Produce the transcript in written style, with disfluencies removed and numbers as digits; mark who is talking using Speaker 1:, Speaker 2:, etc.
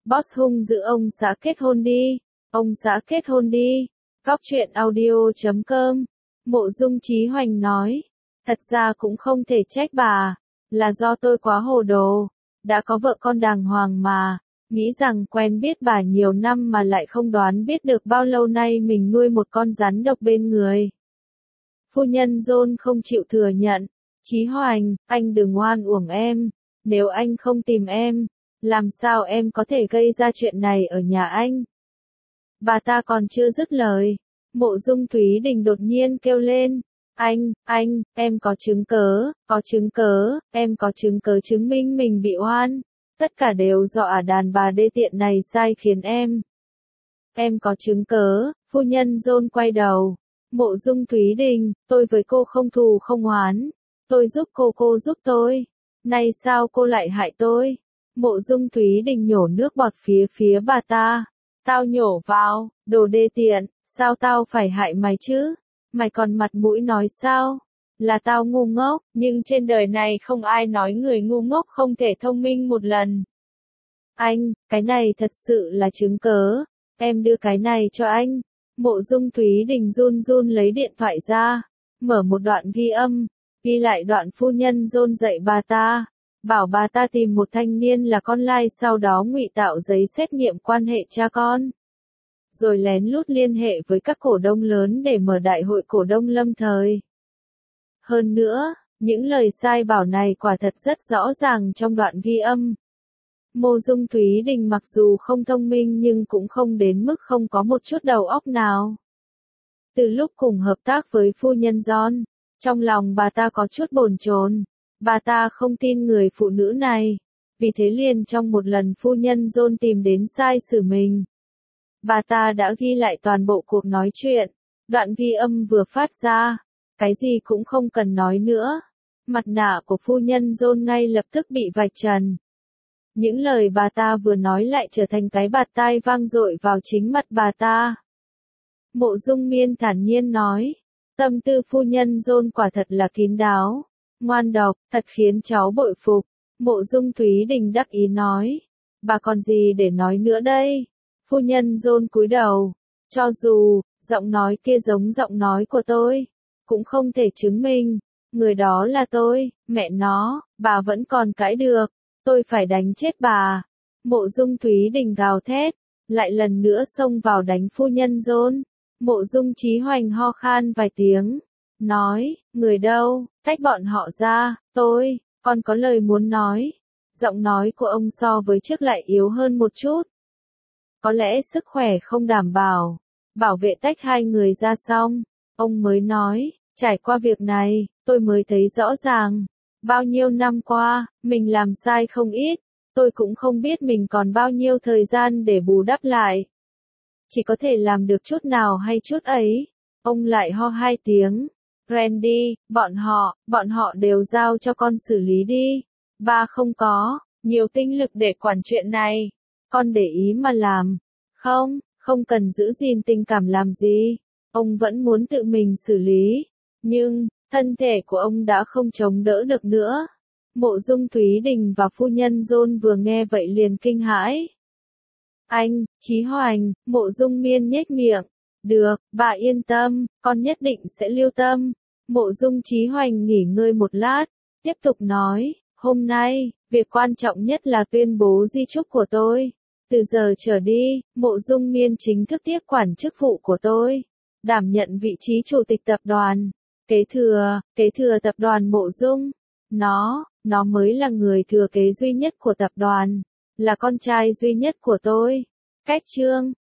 Speaker 1: Boss hung dữ ông xã kết hôn đi. Ông xã kết hôn đi. Góc truyện audio.com. Mộ Dung Chí Hoành nói. Thật ra cũng không thể trách bà. Là do tôi quá hồ đồ. Đã có vợ con đàng hoàng mà. Nghĩ rằng quen biết bà nhiều năm mà lại không đoán biết được bao lâu nay mình nuôi một con rắn độc bên người. Phu nhân John không chịu thừa nhận. Chí Hoành, anh đừng oan uổng em. Nếu anh không tìm em, làm sao em có thể gây ra chuyện này ở nhà anh? Bà ta còn chưa dứt lời. Mộ Dung Thúy Đình đột nhiên kêu lên. Anh, em có chứng cớ, em có chứng cớ chứng minh mình bị oan. Tất cả đều do đàn bà đê tiện này sai khiến em. Em có chứng cớ, phu nhân John quay đầu. Mộ Dung Thúy Đình, tôi với cô không thù không oán. Tôi giúp cô giúp tôi. Nay sao cô lại hại tôi? Mộ Dung Thúy Đình nhổ nước bọt phía bà ta. Tao nhổ vào, đồ đê tiện, sao tao phải hại mày chứ? Mày còn mặt mũi nói sao? Là tao ngu ngốc, nhưng trên đời này không ai nói người ngu ngốc không thể thông minh một lần. Anh, cái này thật sự là chứng cớ. Em đưa cái này cho anh. Mộ Dung Thúy Đình run lấy điện thoại ra. Mở một đoạn ghi âm. Ghi lại đoạn phu nhân John dạy bà ta. Bảo bà ta tìm một thanh niên là con lai sau đó ngụy tạo giấy xét nghiệm quan hệ cha con. Rồi lén lút liên hệ với các cổ đông lớn để mở đại hội cổ đông lâm thời. Hơn nữa, những lời sai bảo này quả thật rất rõ ràng trong đoạn ghi âm. Mộ Dung Thúy Đình mặc dù không thông minh nhưng cũng không đến mức không có một chút đầu óc nào. Từ lúc cùng hợp tác với phu nhân John, trong lòng bà ta có chút bồn chồn. Bà ta không tin người phụ nữ này. Vì thế liền trong một lần phu nhân John tìm đến sai xử mình. Bà ta đã ghi lại toàn bộ cuộc nói chuyện. Đoạn ghi âm vừa phát ra. Cái gì cũng không cần nói nữa. Mặt nạ của phu nhân John ngay lập tức bị vạch trần. Những lời bà ta vừa nói lại trở thành cái bạt tai vang dội vào chính mặt bà ta. Mộ Dung Miên thản nhiên nói. Tâm tư phu nhân John quả thật là kín đáo. Ngoan độc, thật khiến cháu bội phục. Mộ Dung Thúy Đình đắc ý nói. Bà còn gì để nói nữa đây? Phu nhân John cúi đầu. Cho dù, giọng nói kia giống giọng nói của tôi, cũng không thể chứng minh. Người đó là tôi, mẹ nó, bà vẫn còn cãi được. Tôi phải đánh chết bà. Mộ Dung Thúy Đình gào thét. Lại lần nữa xông vào đánh phu nhân John. Mộ Dung Chí Hoành ho khan vài tiếng. Nói, người đâu, tách bọn họ ra, con có lời muốn nói. Giọng nói của ông so với trước lại yếu hơn một chút. Có lẽ sức khỏe không đảm bảo. Bảo vệ tách hai người ra xong, ông mới nói, trải qua việc này, tôi mới thấy rõ ràng. Bao nhiêu năm qua, mình làm sai không ít. Tôi cũng không biết mình còn bao nhiêu thời gian để bù đắp lại. Chỉ có thể làm được chút nào hay chút ấy. Ông lại ho hai tiếng. Randy, bọn họ đều giao cho con xử lý đi. Ba không có nhiều tinh lực để quản chuyện này. Con để ý mà làm. Không cần giữ gìn tình cảm làm gì. Ông vẫn muốn tự mình xử lý. Nhưng, thân thể của ông đã không chống đỡ được nữa. Mộ Dung Thúy Đình và phu nhân John vừa nghe vậy liền kinh hãi. Anh, Chí Hoành, Mộ Dung Miên nhếch miệng. Được, bà yên tâm, con nhất định sẽ lưu tâm. Mộ Dung Chí Hoành nghỉ ngơi một lát, tiếp tục nói, hôm nay, việc quan trọng nhất là tuyên bố di chúc của tôi. Từ giờ trở đi, Mộ Dung Miên chính thức tiếp quản chức vụ của tôi, đảm nhận vị trí chủ tịch tập đoàn, kế thừa tập đoàn Mộ Dung. Nó mới là người thừa kế duy nhất của tập đoàn, là con trai duy nhất của tôi. Cách chương